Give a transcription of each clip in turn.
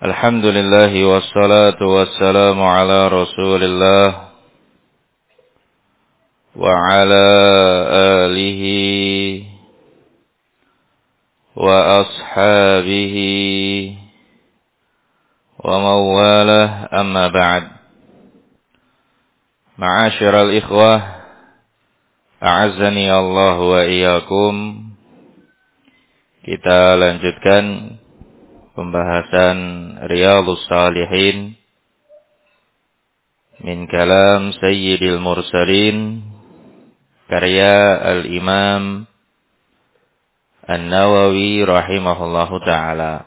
Alhamdulillah wassalatu wassalamu ala Rasulillah wa ala alihi wa ashabihi wa mawalah amma ba'd. Ma'asyiral ikhwah, a'azzani Allah wa iyyakum. Kita lanjutkan pembahasan Riyadhus Shalihin min kalam Sayyidil Mursalin karya Al-Imam An-Nawawi rahimahullahu ta'ala.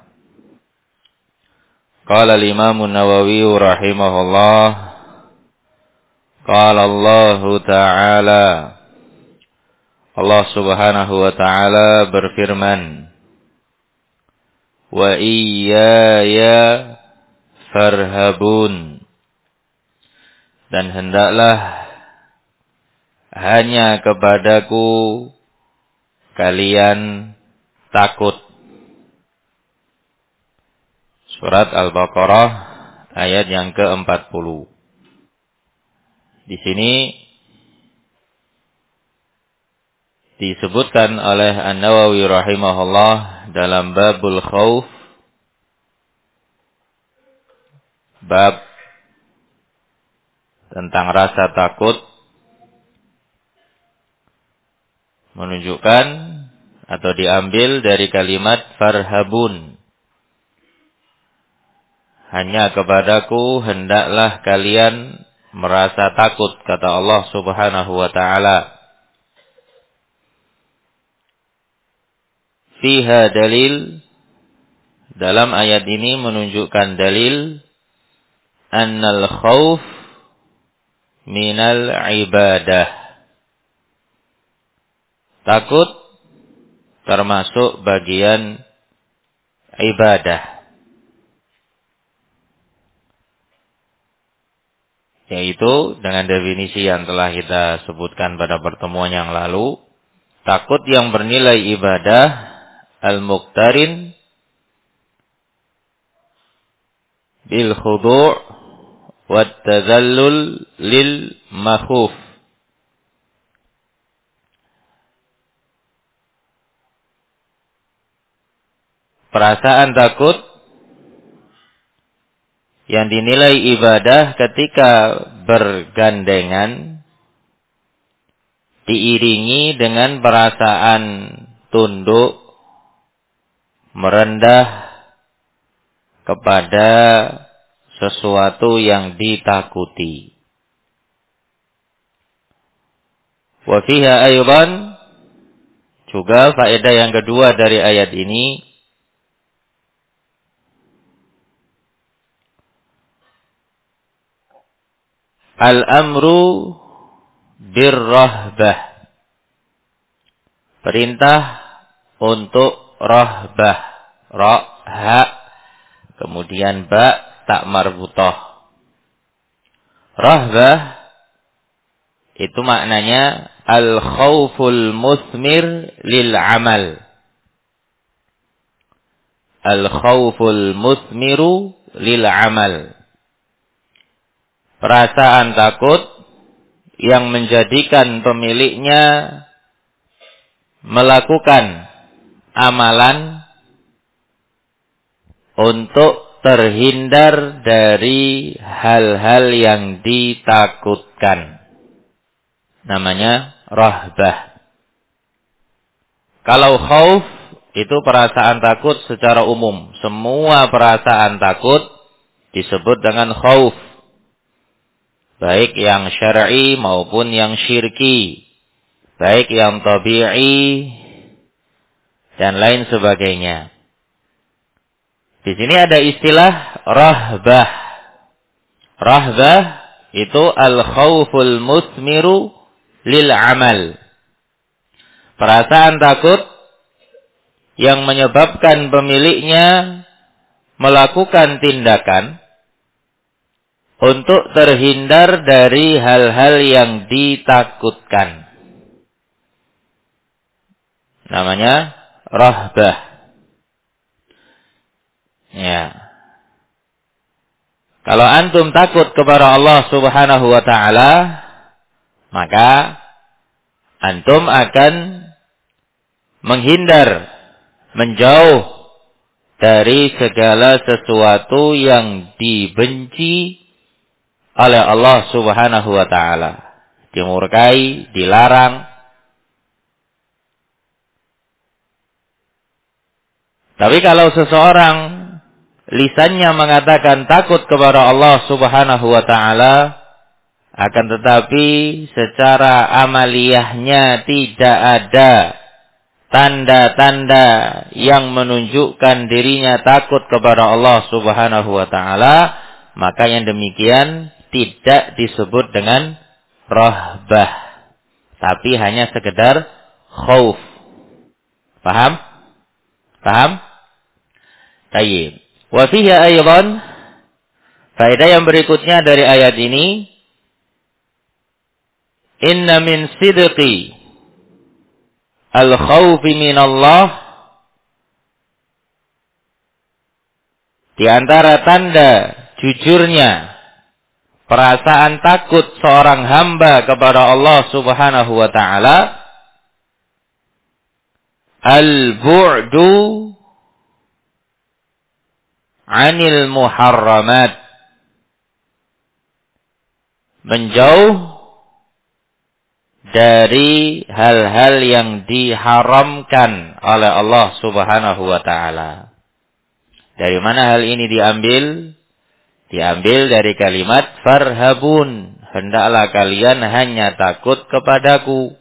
Qala Al-Imam An-Nawawi rahimahullah, qala Allah ta'ala, Allah subhanahu wa ta'ala berfirman, wa iyaya farhabun, dan hendaklah hanya kepadaku kalian takut. Surat Al-Baqarah ayat yang ke-40. Di sini disebutkan oleh An-Nawawi rahimahullah dalam babul khauf, bab tentang rasa takut, menunjukkan atau diambil dari kalimat farhabun. Hanya kepadaku hendaklah kalian merasa takut, kata Allah subhanahu wa ta'ala. Fiha dalil, dalam ayat ini menunjukkan dalil annal khauf minal ibadah. Takut termasuk bagian ibadah, yaitu dengan definisi yang telah kita sebutkan pada pertemuan yang lalu, takut yang bernilai ibadah al-muqtarin bil khudu' wat tadhallul lil makhuf. Perasaan takut yang dinilai ibadah ketika bergandengan diiringi dengan perasaan tunduk, merendah kepada sesuatu yang ditakuti. Wa fiha aydan, juga faedah yang kedua dari ayat ini, al-amru birrahbah, perintah untuk rahbah, ra, ha, kemudian ba, tak marbutah. Rahbah itu maknanya al-khawful musmir lil amal. Al-khawful musmiru lil amal. Perasaan takut yang menjadikan pemiliknya melakukan amalan untuk terhindar dari hal-hal yang ditakutkan. Namanya rahbah. Kalau khauf itu perasaan takut secara umum. Semua perasaan takut disebut dengan khauf. Baik yang syar'i maupun yang syirki. Baik yang tabi'i dan lain sebagainya. Di sini ada istilah rahbah. Rahbah itu al-khawful musmiru lil amal. Perasaan takut yang menyebabkan pemiliknya melakukan tindakan untuk terhindar dari hal-hal yang ditakutkan. Namanya rahbah. Ya. Kalau antum takut kepada Allah Subhanahu wa ta'ala, maka antum akan menghindar, menjauh dari segala sesuatu yang dibenci oleh Allah Subhanahu wa ta'ala. Dimurkai, dilarang. Tapi kalau seseorang lisannya mengatakan takut kepada Allah Subhanahu wa ta'ala, akan tetapi secara amaliyahnya tidak ada tanda-tanda yang menunjukkan dirinya takut kepada Allah Subhanahu wa ta'ala, maka yang demikian tidak disebut dengan rahbah, tapi hanya sekedar khauf. Paham? Paham? Tayyib. Wa fihi aydan, faedah yang berikutnya dari ayat ini, inna min sidqi al-khawfi minallah, di antara tanda jujurnya perasaan takut seorang hamba kepada Allah Subhanahu wa ta'ala, al-bu'du anil muharramat, menjauh dari hal-hal yang diharamkan oleh Allah Subhanahu wa ta'ala. Dari mana hal ini diambil? Diambil dari kalimat farhabun, hendaklah kalian hanya takut kepadaku.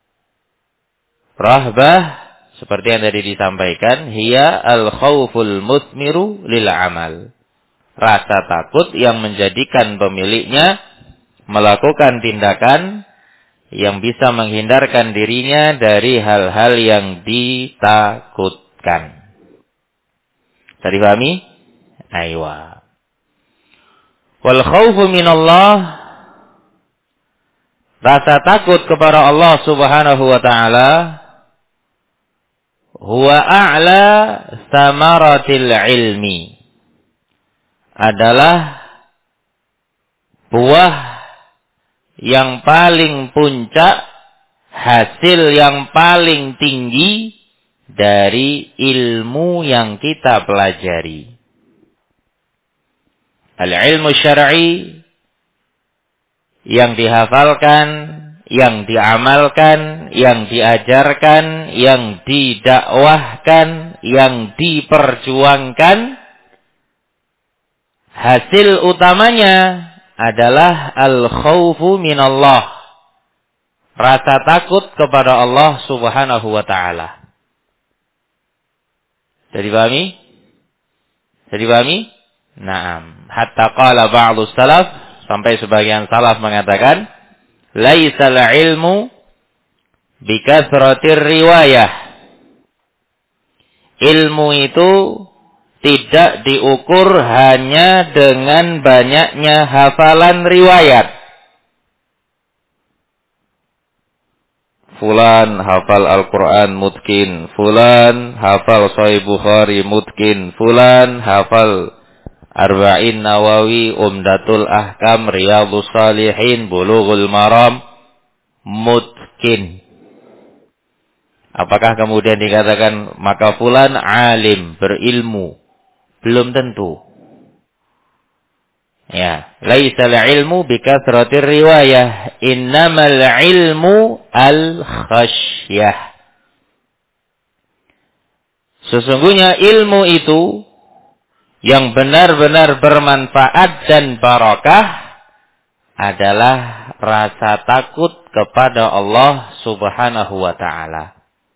Rahbah, seperti yang tadi disampaikan, hiya al-khawful muthmiru lil amal. Rasa takut yang menjadikan pemiliknya melakukan tindakan yang bisa menghindarkan dirinya dari hal-hal yang ditakutkan. Tadi pahami? Aywa. Wal khawfu minallah, rasa takut kepada Allah Subhanahu wa ta'ala, huwa a'la thamaratil ilmi, adalah buah yang paling puncak, hasil yang paling tinggi dari ilmu yang kita pelajari. Al-ilmu syar'i, yang dihafalkan, yang diamalkan, yang diajarkan, yang didakwahkan, yang diperjuangkan, hasil utamanya adalah al-khawfu minallah, rasa takut kepada Allah Subhanahu wa ta'ala. Jadi pahami? Jadi pahami? Naam. Hatta qala ba'du salaf, sampai sebagian salaf mengatakan, laisal ilmu bikathratir riwayah. Ilmu itu tidak diukur hanya dengan banyaknya hafalan riwayat. Fulan hafal Al-Quran mutkin, fulan hafal Sahih Bukhari mutkin, fulan hafal Arba'in Nawawi, Umdatul Ahkam, Riyadhus Shalihin, Bulughul Maram mutkin. Apakah kemudian dikatakan maka fulan alim, berilmu? Belum tentu. Ya, laisal ilmu bikathratir riwayah, innamal ilmu al-khasyah. Sesungguhnya ilmu itu yang benar-benar bermanfaat dan barakah adalah rasa takut kepada Allah Subhanahu wa ta'ala.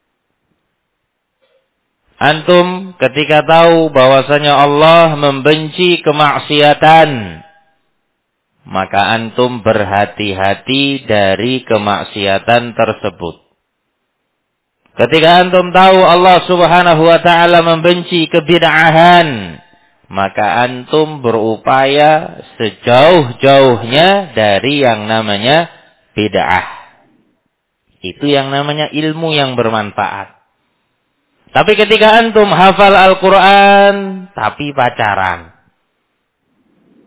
Antum ketika tahu bahwasanya Allah membenci kemaksiatan, maka antum berhati-hati dari kemaksiatan tersebut. Ketika antum tahu Allah Subhanahu wa ta'ala membenci kebid'ahan, maka antum berupaya sejauh-jauhnya dari yang namanya bid'ah. Itu yang namanya ilmu yang bermanfaat. Tapi ketika antum hafal Al-Quran, tapi pacaran.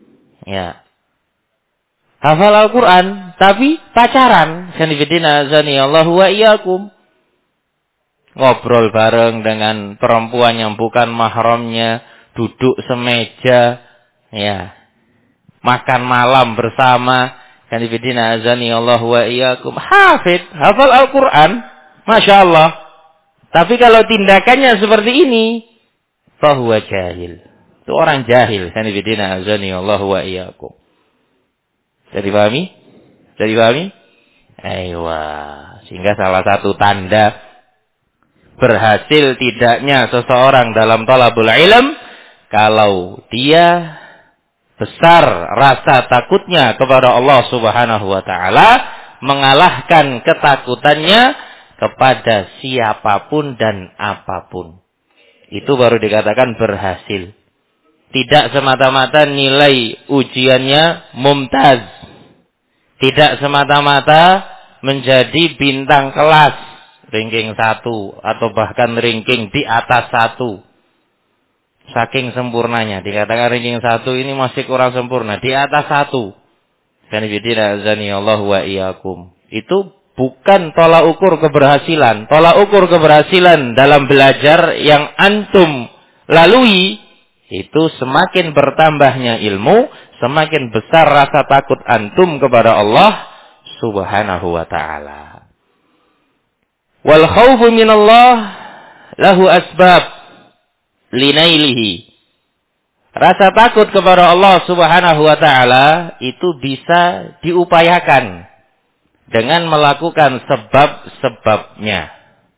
Ya. Hafal Al-Quran, tapi pacaran. Sanifidina azanillahu wa iyyakum. Ngobrol bareng dengan perempuan yang bukan mahramnya, duduk semeja, ya. Makan malam bersama. Sanifidina azanillahu wa iyyakum. Hafid, hafal Al-Quran. Masya Allah. Tapi kalau tindakannya seperti ini, fahuwa jahil. Itu orang jahil. Sanifidina azanillahu wa iyyakum. Jadi pahami? Jadi pahami? Aywa. Sehingga salah satu tanda berhasil tidaknya seseorang dalam thalabul ilm, kalau dia besar rasa takutnya kepada Allah Subhanahu wa taala, mengalahkan ketakutannya kepada siapapun dan apapun. Itu baru dikatakan berhasil. Tidak semata-mata nilai ujiannya mumtaz. Tidak semata-mata menjadi bintang kelas, ranking 1, atau bahkan ranking di atas 1. Saking sempurnanya. Dikatakan ranking 1 ini masih kurang sempurna. Di atas 1. Kanibidina azanillahu wa iyyakum. Itu bukan tolak ukur keberhasilan. Tolak ukur keberhasilan dalam belajar yang antum lalui, itu semakin bertambahnya ilmu, semakin besar rasa takut antum kepada Allah Subhanahu wa ta'ala. Wal khawfu minallah lahu asbab linailihi. Rasa takut kepada Allah Subhanahu wa ta'ala itu bisa diupayakan dengan melakukan sebab-sebabnya.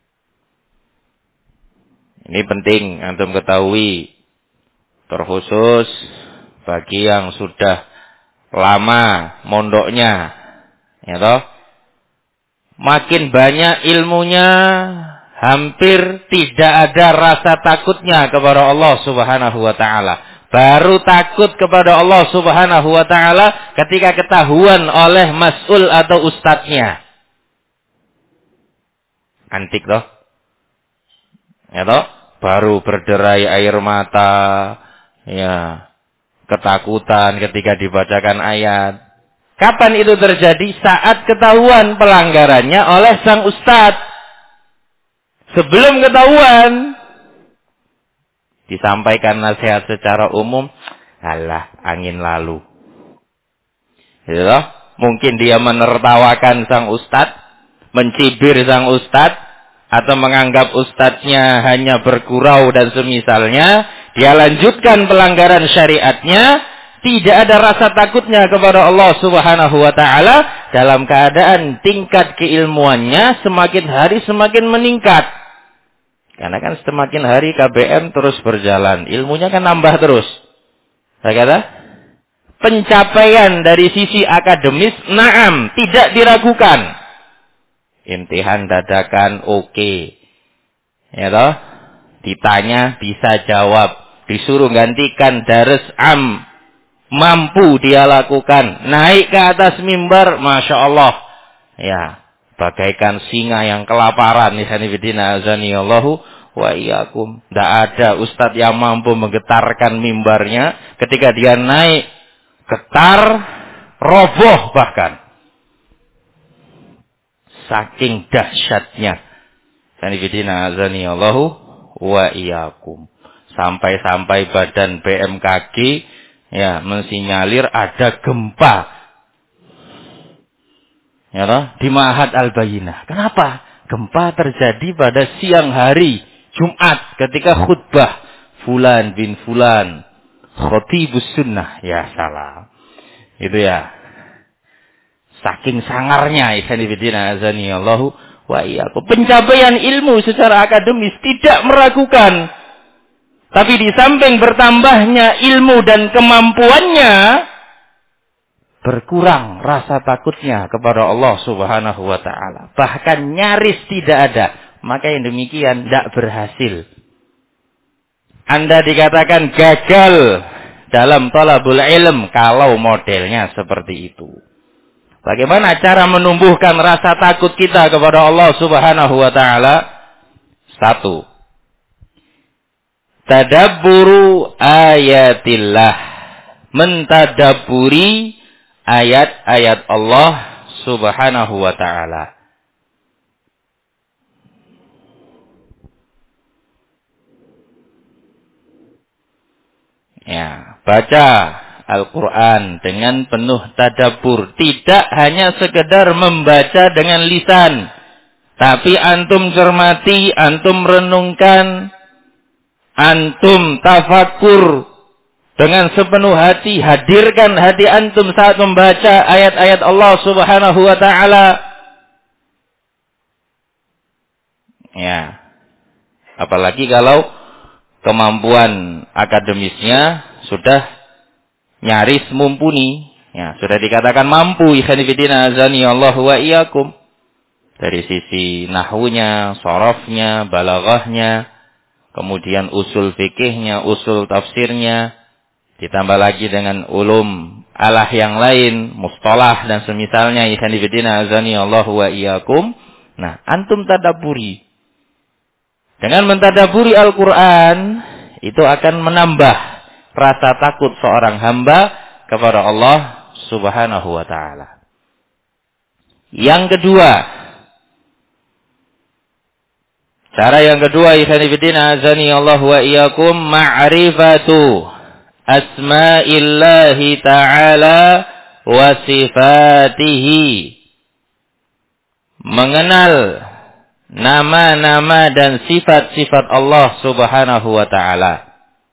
Ini penting antum ketahui. Terkhusus bagi yang sudah lama mondoknya, ya toh. Makin banyak ilmunya, hampir tidak ada rasa takutnya kepada Allah Subhanahu wa taala. Baru takut kepada Allah Subhanahu wa taala ketika ketahuan oleh mas'ul atau ustadznya. Antik toh? Ya toh? Baru berderai air mata. Ya, ketakutan ketika dibacakan ayat. Kapan itu terjadi? Saat ketahuan pelanggarannya oleh sang ustadz. Sebelum ketahuan, disampaikan nasihat secara umum, alah, angin lalu. Gitu loh. Mungkin dia menertawakan sang ustadz, mencibir sang ustadz, atau menganggap ustadznya hanya bergurau dan semisalnya. Dia lanjutkan pelanggaran syariatnya, tidak ada rasa takutnya kepada Allah Subhanahu wa taala, dalam keadaan tingkat keilmuannya semakin hari semakin meningkat. Karena kan semakin hari KBM terus berjalan, ilmunya kan nambah terus. Saya kata, pencapaian dari sisi akademis, naam, tidak diragukan. Imtihan dadakan oke. Ya toh? Ditanya bisa jawab, disuruh gantikan dares mampu dia lakukan, naik ke atas mimbar, masya Allah, ya, bagaikan singa yang kelaparan. Nisanibidina azanillahu wa iyyakum. Tidak ada ustadz yang mampu menggetarkan mimbarnya, ketika dia naik, getar, roboh bahkan, saking dahsyatnya. Nisanibidina azanillahu wa iyyakum. Sampai-sampai badan BMKG ya mensinyalir ada gempa. Ya toh, di Ma'had Al-Bayyinah. Kenapa? Gempa terjadi pada siang hari Jumat ketika khutbah fulan bin fulan, khatibus sunnah. Ya salam. Itu ya. Saking sangarnya ikhwanifidina azanillahu wa iyyakum. Pencapaian ilmu secara akademis tidak meragukan. Tapi di samping bertambahnya ilmu dan kemampuannya, berkurang rasa takutnya kepada Allah Subhanahu wa taala. Bahkan nyaris tidak ada. Maka yang demikian tidak berhasil. Anda dikatakan gagal dalam thalabul ilm kalau modelnya seperti itu. Bagaimana cara menumbuhkan rasa takut kita kepada Allah Subhanahu wa taala? 1. Tadabburu ayatillah. mentadaburi ayat-ayat Allah Subhanahu wa ta'ala. Ya, baca Al-Quran dengan penuh tadabbur. Tidak hanya sekedar membaca dengan lisan. Tapi antum cermati, antum renungkan, antum tafakur dengan sepenuh hati. Hadirkan hati antum saat membaca ayat-ayat Allah Subhanahu wa ta'ala. Ya, apalagi kalau kemampuan akademisnya sudah nyaris mumpuni. Ya, sudah dikatakan mampu. Ikhwan fillah azani Allah wa iyyakum. Dari sisi nahwunya, sorofnya, balaghahnya, kemudian usul fikihnya, usul tafsirnya, ditambah lagi dengan ulum alah yang lain, mustalah dan semisalnya. Ikhwan fillah azani Allah wa iyyakum. Nah, antum tadabburi. Dengan mentadaburi Al-Quran, itu akan menambah rasa takut seorang hamba kepada Allah Subhanahu wa ta'ala. Yang kedua, cara yang kedua, ikhwan fillah azani Allah wa iyyakum, ma'rifatu asma'illahi ta'ala wa sifatihi. Mengenal nama-nama dan sifat-sifat Allah Subhanahu wa ta'ala.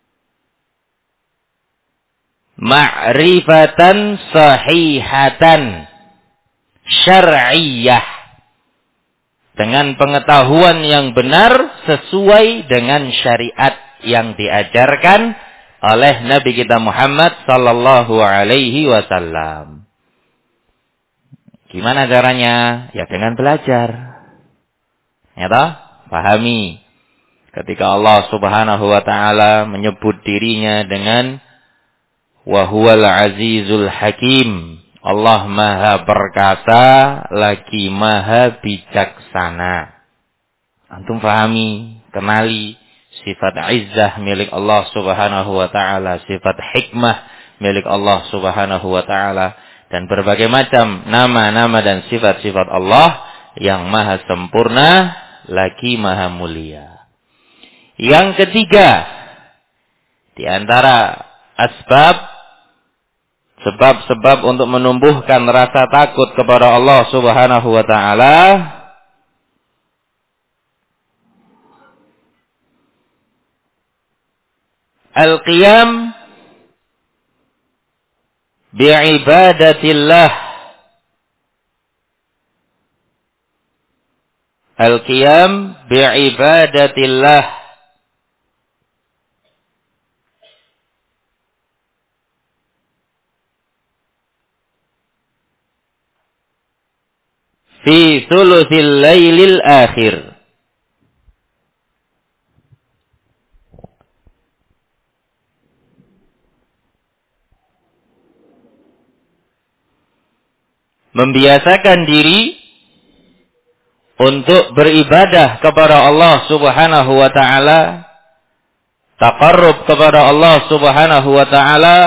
Ma'rifatan sahihatan syar'iyyah. Dengan pengetahuan yang benar sesuai dengan syariat yang diajarkan oleh Nabi kita Muhammad sallallahu alaihi wasallam. Gimana caranya? Ya dengan belajar. Ya toh? Pahami. Ketika Allah Subhanahu wa ta'ala menyebut dirinya dengan wa huwal azizul hakim. Allah maha perkasa lagi maha bijaksana. Antum pahami, kenali sifat izzah milik Allah Subhanahu wa ta'ala, sifat hikmah milik Allah Subhanahu wa ta'ala, dan berbagai macam nama-nama dan sifat-sifat Allah yang maha sempurna lagi maha mulia. Yang ketiga, di antara sebab untuk menumbuhkan rasa takut kepada Allah Subhanahu wa ta'ala, al-qiyam bi'ibadatillah. Al-qiyam bi'ibadatillah. Fi thuluthil lailil akhir. Membiasakan diri untuk beribadah kepada Allah Subhanahu wa ta'ala, taqarrub kepada Allah Subhanahu wa ta'ala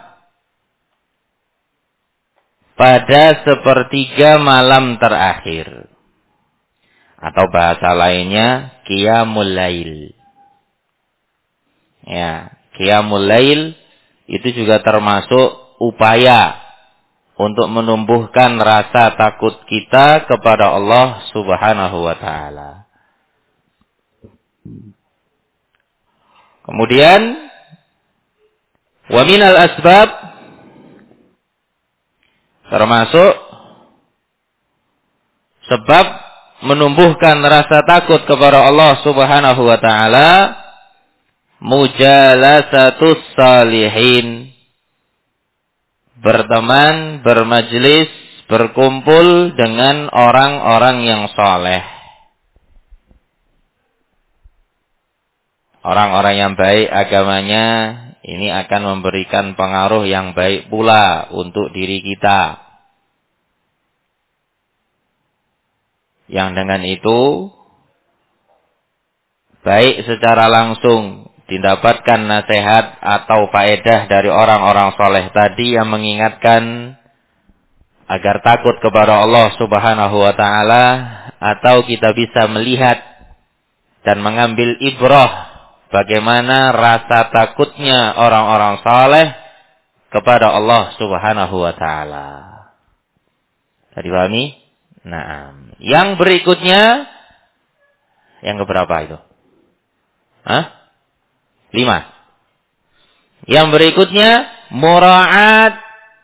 pada sepertiga malam terakhir. Atau bahasa lainnya, qiyamul lail. Ya, qiyamul lail itu juga termasuk upaya untuk menumbuhkan rasa takut kita kepada Allah Subhanahu wa ta'ala. Kemudian, wa minal asbab, termasuk sebab menumbuhkan rasa takut kepada Allah Subhanahu wa ta'ala, mujalasatus salihin. Berteman, bermajlis, berkumpul dengan orang-orang yang saleh. Orang-orang yang baik agamanya, ini akan memberikan pengaruh yang baik pula untuk diri kita. Yang dengan itu, baik secara langsung didapatkan nasihat atau faedah dari orang-orang soleh tadi yang mengingatkan agar takut kepada Allah Subhanahu wa taala, atau kita bisa melihat dan mengambil ibrah bagaimana rasa takutnya orang-orang saleh kepada Allah Subhanahu wa taala. Tadi pahami? Nah, yang berikutnya yang keberapa itu? 5. Yang berikutnya mura'at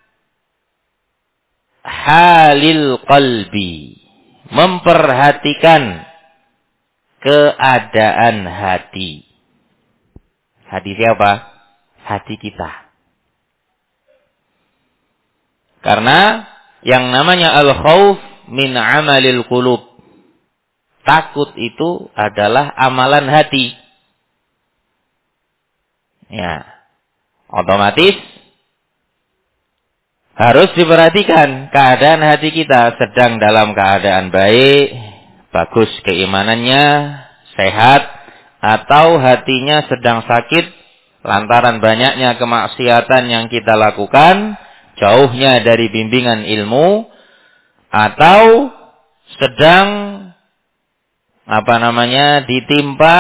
halil qalbi. Memperhatikan keadaan hati. Hati siapa? Hati kita. Karena yang namanya al-khauf min amalil qulub. Takut itu adalah amalan hati. Ya. Otomatis harus diperhatikan keadaan hati kita, sedang dalam keadaan baik, bagus keimanannya, sehat, atau hatinya sedang sakit lantaran banyaknya kemaksiatan yang kita lakukan, jauhnya dari bimbingan ilmu, atau sedang ditimpa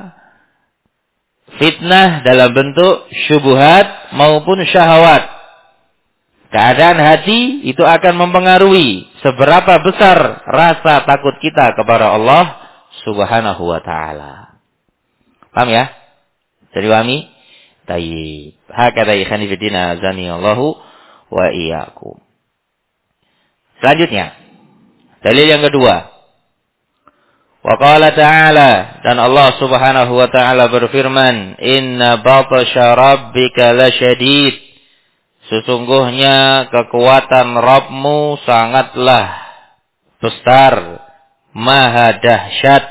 fitnah dalam bentuk syubhat maupun syahwat. Keadaan hati itu akan mempengaruhi seberapa besar rasa takut kita kepada Allah Subhanahu wa taala. Paham ya? Jadi pahami? Tayyib. Hakadha ikhani fiddina azani Allahu wa iyyakum. Selanjutnya, dalil yang kedua. Wa qala ta'ala, dan Allah Subhanahu wa taala berfirman, "Inna batsha rabbika lasyadid." Sesungguhnya kekuatan Rabbmu sangatlah besar, maha dahsyat.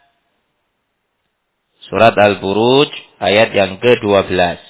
Surat Al-Buruj ayat yang ke-12.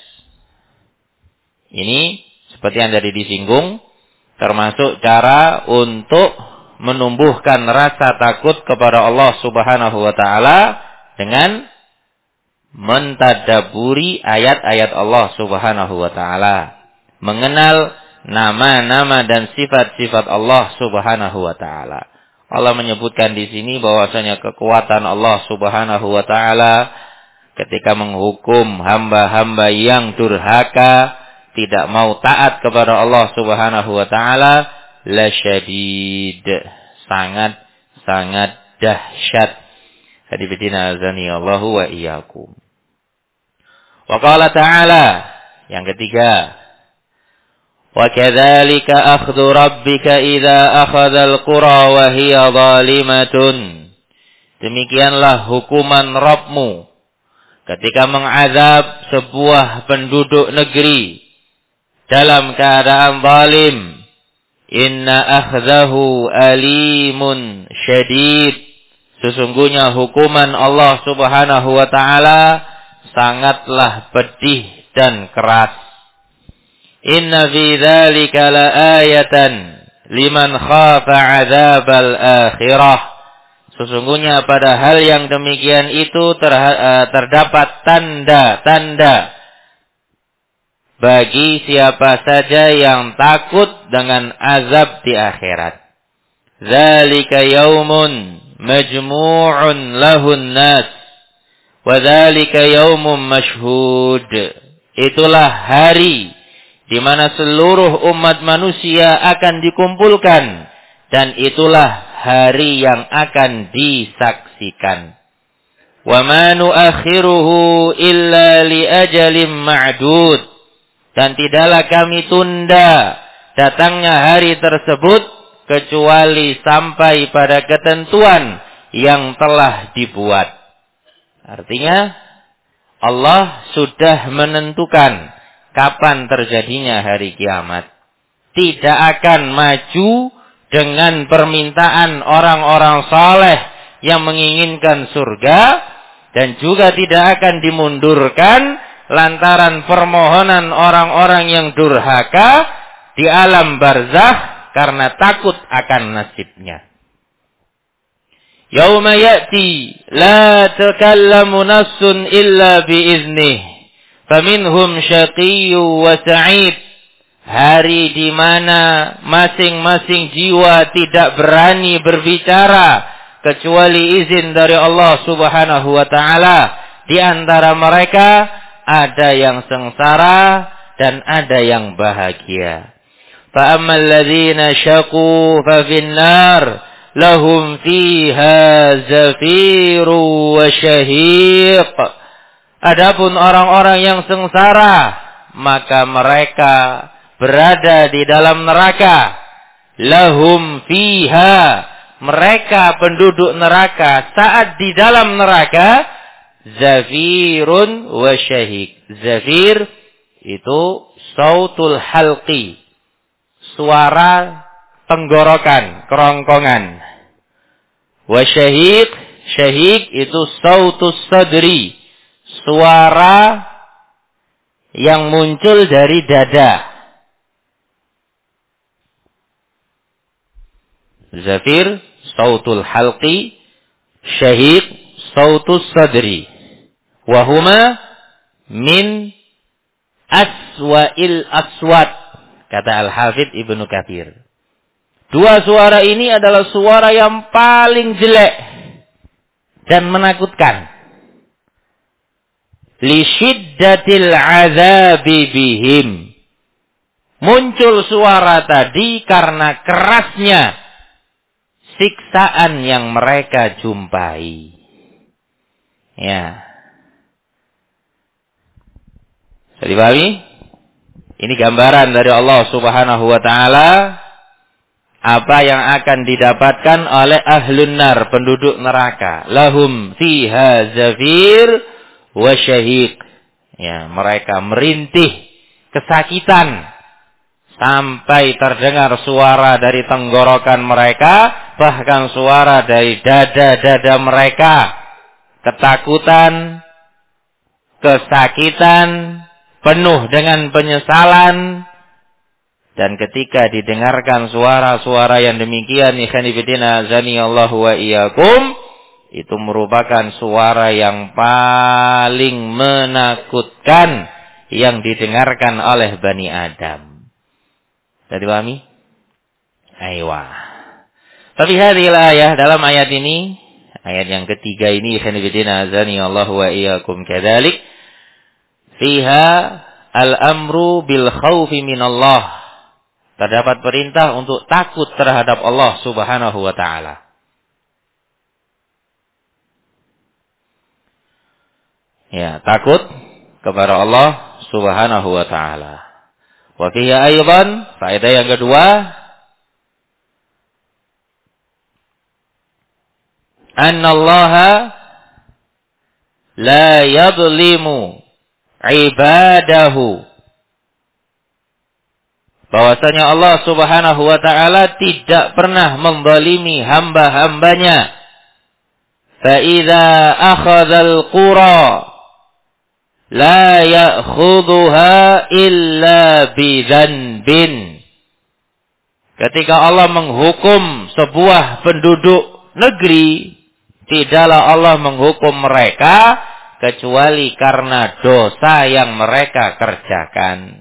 Ini seperti yang tadi disinggung, termasuk cara untuk menumbuhkan rasa takut kepada Allah Subhanahu wa taala dengan mentadaburi ayat-ayat Allah Subhanahu wa taala, mengenal nama-nama dan sifat-sifat Allah Subhanahu wa taala. Allah menyebutkan di sini bahwasanya kekuatan Allah Subhanahu wa taala ketika menghukum hamba-hamba yang durhaka, tidak mau taat kepada Allah Subhanahu wa taala, lasyadid, sangat dahsyat. Hadibidina azani Allahu wa iyyakum. Wa qala ta'ala, yang ketiga, wa kadzalika akhdhu rabbika idza akhadzal qura wa hiya zalimatun. Demikianlah hukuman Rabbmu ketika mengazab sebuah penduduk negeri dalam keadaan zalim. Inna akhdahu alimun syadid. Sesungguhnya hukuman Allah Subhanahu wa taala sangatlah pedih dan keras. Inna fi dzalika laayatan liman khafa 'adzabal akhirah. Sesungguhnya pada hal yang demikian itu terdapat tanda-tanda bagi siapa saja yang takut dengan azab di akhirat. Dzalika yaumun majmu'un lahun nas wa dzalika yaumun mashhud. Itulah hari di mana seluruh umat manusia akan dikumpulkan, dan itulah hari yang akan disaksikan. Wa ma nu'akhiruhu illa li ajalin ma'dud. Dan tidaklah kami tunda datangnya hari tersebut kecuali sampai pada ketentuan yang telah dibuat. Artinya Allah sudah menentukan kapan terjadinya hari kiamat. Tidak akan maju dengan permintaan orang-orang saleh yang menginginkan surga, dan juga tidak akan dimundurkan lantaran permohonan orang-orang yang durhaka di alam barzakh karena takut akan nasibnya. Yauma ya'ti la takallamu nafsun illa biiznih. Faminhum syaqiyyu wa sa'id. Hari di mana masing-masing jiwa tidak berani berbicara kecuali izin dari Allah Subhanahu wa taala. Di antara mereka ada yang sengsara dan ada yang bahagia. Fa ammal ladzina syaqu fa finnar lahum fiha zafiru wa syahiq. Adapun orang-orang yang sengsara, maka mereka berada di dalam neraka. Lahum fiha, mereka penduduk neraka saat di dalam neraka, zafirun wa syahiq. Zafir itu sautul halqi, suara tenggorokan, kerongkongan. Wa syahiq, syahiq itu sautus sadri, suara yang muncul dari dada. Zafir sautul halqi, syahiq sautus sadri. Wahuma min aswa'il aswat, kata Al-Hafidh Ibnu Katsir. Dua suara ini adalah suara yang paling jelek dan menakutkan. Li syiddatil azabi bihim. Muncul suara tadi karena kerasnya siksaan yang mereka jumpai. Ya. Bisa dipahami? Ini gambaran dari Allah Subhanahu wa taala apa yang akan didapatkan oleh ahlun nar, penduduk neraka. Lahum fiha zafir wa syahiq. Ya, mereka merintih kesakitan sampai terdengar suara dari tenggorokan mereka, bahkan suara dari dada-dada mereka. Ketakutan, kesakitan, penuh dengan penyesalan. Dan ketika didengarkan suara-suara yang demikian, ikhwan fillah azanillahu wa iyyakum, itu merupakan suara yang paling menakutkan yang didengarkan oleh Bani Adam. Sudah dipahami? Aywa. Tapi hadhil ayah, dalam ayat ini, ayat yang ketiga ini, ikhwan fillah azanillahu wa iyyakum kadzalik, fiha al-amru bil khaufi minallah. Terdapat perintah untuk takut terhadap Allah Subhanahu wa taala. Ya, takut kepada Allah Subhanahu wa taala. Wa fihi aidan, faedah yang kedua, annallaha la yadhlimu ibadahu. Bahwasanya Allah Subhanahu wa taala tidak pernah menzalimi hamba-hambanya. Fa idza akhadzal qura la ya'khudhuha illa bidzanbin. Ketika Allah menghukum sebuah penduduk negeri, tidaklah Allah menghukum mereka kecuali karena dosa yang mereka kerjakan.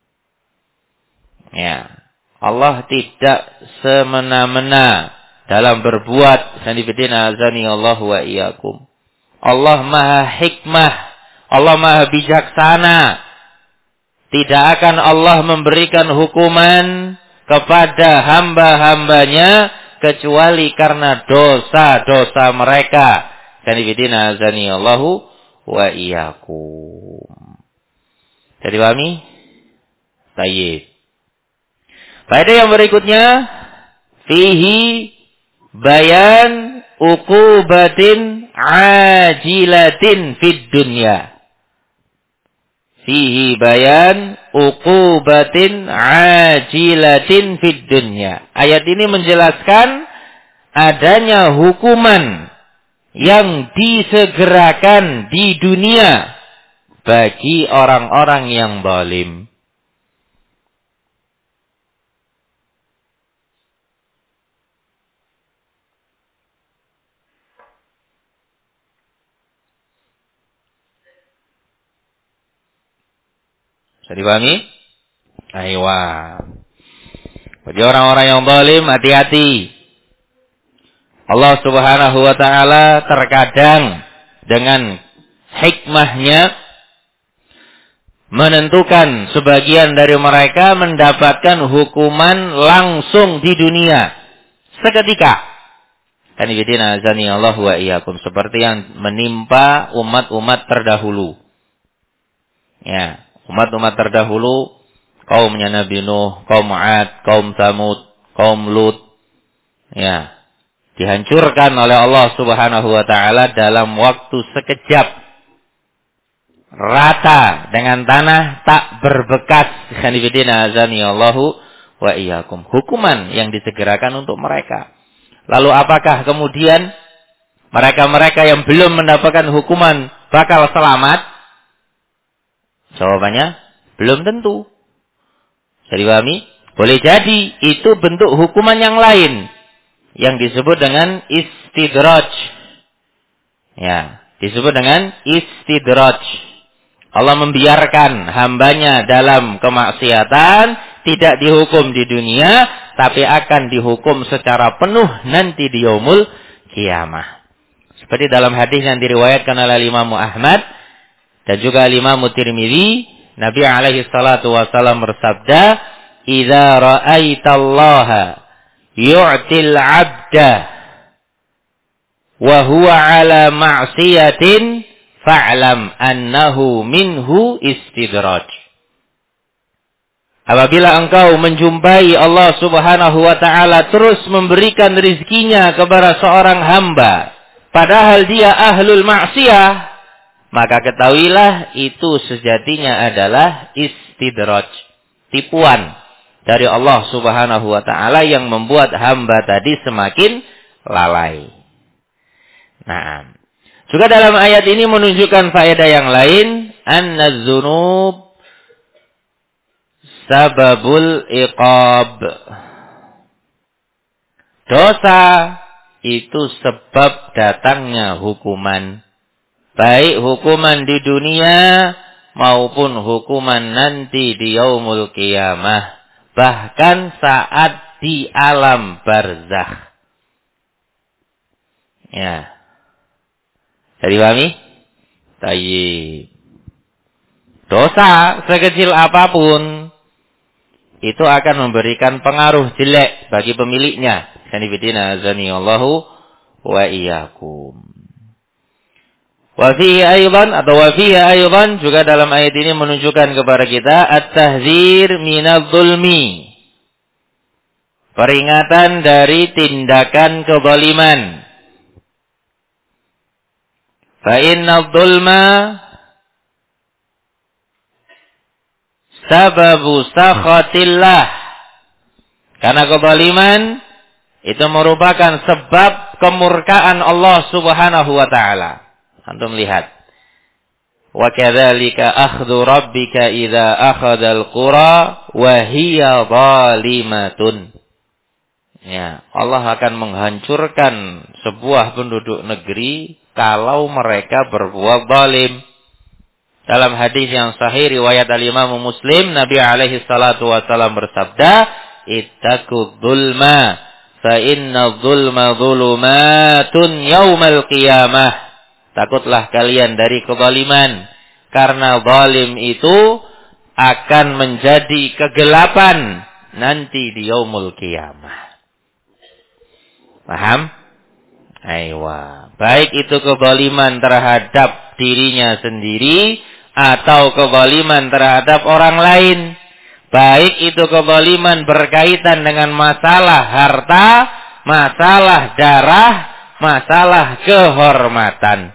Ya, Allah tidak semena-mena dalam berbuat. Sanibidina azani Allah wa iyyakum. Allah maha hikmah, Allah maha bijaksana. Tidak akan Allah memberikan hukuman kepada hamba-hambanya kecuali karena dosa-dosa mereka. Sanibidina azani Allah wa iyyakum. Jadi pahami? Baik. Faedah yang berikutnya, fihi bayan uqubatin ajilatin fid dunya. Fihi bayan uqubatin ajilatin fid dunya. Ayat ini menjelaskan adanya hukuman yang disegerakan di dunia bagi orang-orang yang zalim. Bisa dipahami? Aywa. Bagi orang-orang yang zalim, hati-hati. Allah Subhanahu wa taala terkadang dengan hikmahnya menentukan sebagian dari mereka mendapatkan hukuman langsung di dunia seketika. Kanibidina azani Allah wa iyyakum, seperti yang menimpa umat-umat terdahulu. Ya, umat-umat terdahulu, kaumnya Nabi Nuh, kaum 'Ad, kaum Tsamud, kaum Lut, ya, dihancurkan oleh Allah Subhanahu wa taala dalam waktu sekejap. Rata dengan tanah, tak berbekas. Kanibidina azani Allahu wa iyyakum. Hukuman yang disegerakan untuk mereka. Lalu apakah kemudian mereka-mereka yang belum mendapatkan hukuman bakal selamat? Jawabannya belum tentu. Bisa dipahami? Boleh jadi itu bentuk hukuman yang lain yang disebut dengan istidraj. Ya, disebut dengan istidraj. Allah membiarkan hambanya dalam kemaksiatan, tidak dihukum di dunia, tapi akan dihukum secara penuh nanti di yaumul qiyamah. Seperti dalam hadis yang diriwayatkan oleh Imam Ahmad dan juga Imam Tirmidzi, Nabi alaihi salatu wasallam bersabda, "Idza ra'aitallaha yu'til 'abda wa huwa 'ala ma'siyatin fa'lam annahu minhu istidraj." Apabila engkau menjumpai Allah Subhanahu wa taala terus memberikan rizkinya kepada seorang hamba, padahal dia ahlul maksiyah, maka ketahuilah itu sejatinya adalah istidraj, tipuan dari Allah Subhanahu wa taala yang membuat hamba tadi semakin lalai. Nah, juga dalam ayat ini menunjukkan faedah yang lain, an-dzunub sababul iqab. Dosa itu sebab datangnya hukuman. Baik hukuman di dunia maupun hukuman nanti di yaumul qiyamah. Bahkan saat di alam barzakh. Ya. Jadi pahami? Tayyib. Dosa sekecil apapun itu akan memberikan pengaruh jelek bagi pemiliknya. Kanibidina azani Allahu wa iyyakum. Wa fihi aydan atau wa fihi aydan juga dalam ayat ini menunjukkan kepada kita at-tahdzir minadz-dzulmi. Peringatan dari tindakan kezaliman. Fa innadz-dzulma sababu sakhatillah. Karena kezaliman itu merupakan sebab kemurkaan Allah Subhanahu wa taala. Antum lihat. Wa kadzalika akhdhu rabbika idza akhadhal qura wa hiya zalimatun. Ya, Allah akan menghancurkan sebuah penduduk negeri kalau mereka berbuat zalim. Dalam hadis yang sahih riwayat al-Imam Muslim, Nabi alaihi salatu wasallam bersabda, "Ittaqud dzulma, fa inna dzulma dzulumatun yaumal qiyamah." Takutlah kalian dari kezaliman, karena zalim itu akan menjadi kegelapan nanti di yaumul qiyamah. Paham? Aywa. Baik itu kezaliman terhadap dirinya sendiri atau kezaliman terhadap orang lain. Baik itu kezaliman berkaitan dengan masalah harta, masalah darah, masalah kehormatan.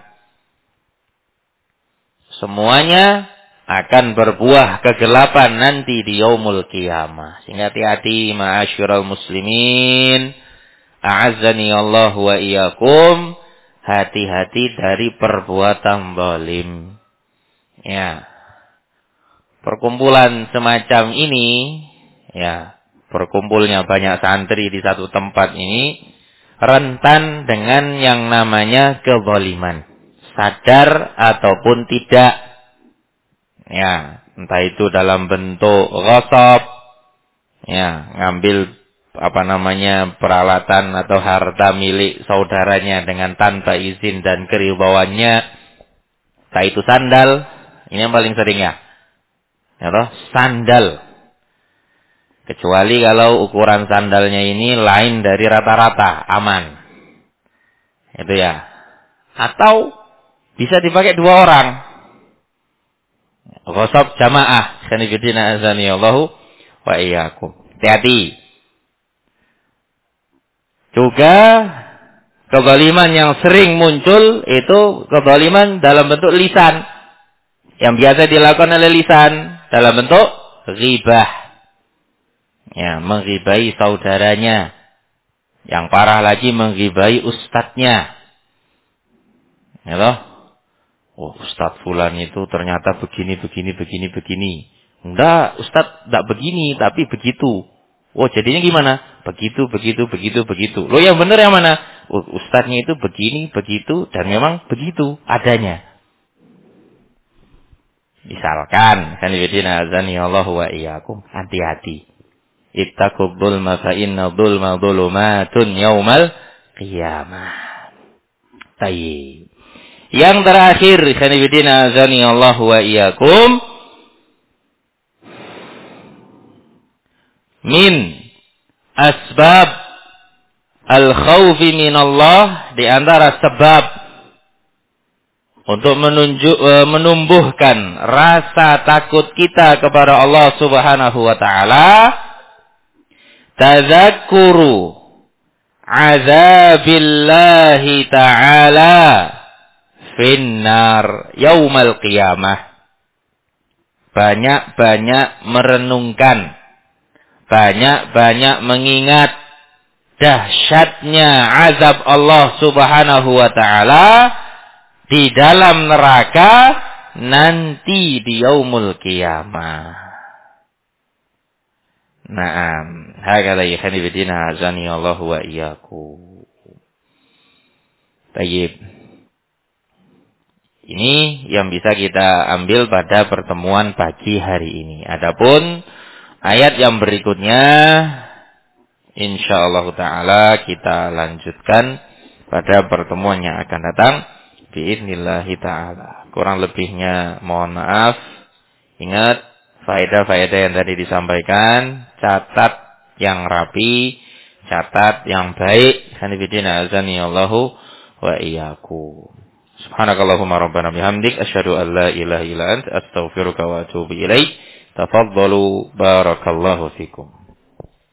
Semuanya akan berbuah kegelapan nanti di yaumul qiyamah. Sehingga hati-hati ma'asyiral muslimin. A'azzani Allah wa iyyakum. Hati-hati dari perbuatan zalim. Ya. Perkumpulan semacam ini, ya, berkumpulnya banyak santri di satu tempat ini, rentan dengan yang namanya kezaliman. Sadar ataupun tidak. Ya, Entah itu dalam bentuk ghasab, ya, ngambil peralatan atau harta milik saudaranya dengan tanpa izin dan keribawannya. Entah itu sandal, ini yang paling sering ya. Ya toh, sandal. Kecuali kalau ukuran sandalnya ini lain dari rata-rata, aman. Itu ya. Atau bisa dipakai dua orang. Ghasab jamaah. Sanifidina azaniyallahu wa iyyakum. Hati-hati. Juga kezaliman yang sering muncul itu kezaliman dalam bentuk lisan. Yang biasa dilakukan oleh lisan dalam bentuk ghibah. Ya, menghibai saudaranya. Yang parah lagi menghibai ustadznya. Ya toh? Oh, Ustadz Fulan itu ternyata begini. Enggak, Ustadz enggak begini, tapi begitu. Oh, jadinya gimana? Begitu. Loh, yang benar yang mana? Oh, Ustadznya itu begini, begitu, dan memang begitu adanya. Misalkan, kanibidina azani Allah wa iyyakum, hati-hati. Ittaqul dzulma fa inna dzulma dzulumatun yaumal qiyamah. Tayyib. Yang terakhir, kanibidina azani Allah wa iyyakum, min asbab al-khawfi minallah, di antara sebab untuk menumbuhkan rasa takut kita kepada Allah Subhanahu wa taala, tadzakkuru azabillahi ta'ala finnar yaumal qiyamah. Banyak-banyak merenungkan, banyak-banyak mengingat dahsyatnya azab Allah Subhanahu wa taala di dalam neraka nanti di yaumul qiyamah. Naam, hakala yakhani bidina azani Allah wa iyyakum. Baik. Ini yang bisa kita ambil pada pertemuan pagi hari ini. Adapun ayat yang berikutnya insyaallah taala kita lanjutkan pada pertemuan yang akan datang biidznillah taala. Kurang lebihnya mohon maaf. Ingat faedah-faedah yang tadi disampaikan, catat yang rapi, catat yang baik. Hanifidina azani Allahu wa iyyakum. Subhanakallahumma rabbana bihamdik asyhadu an la ilaha illa anta astaghfiruka wa atubu ilaik. Tafaddalu barakallahu fikum.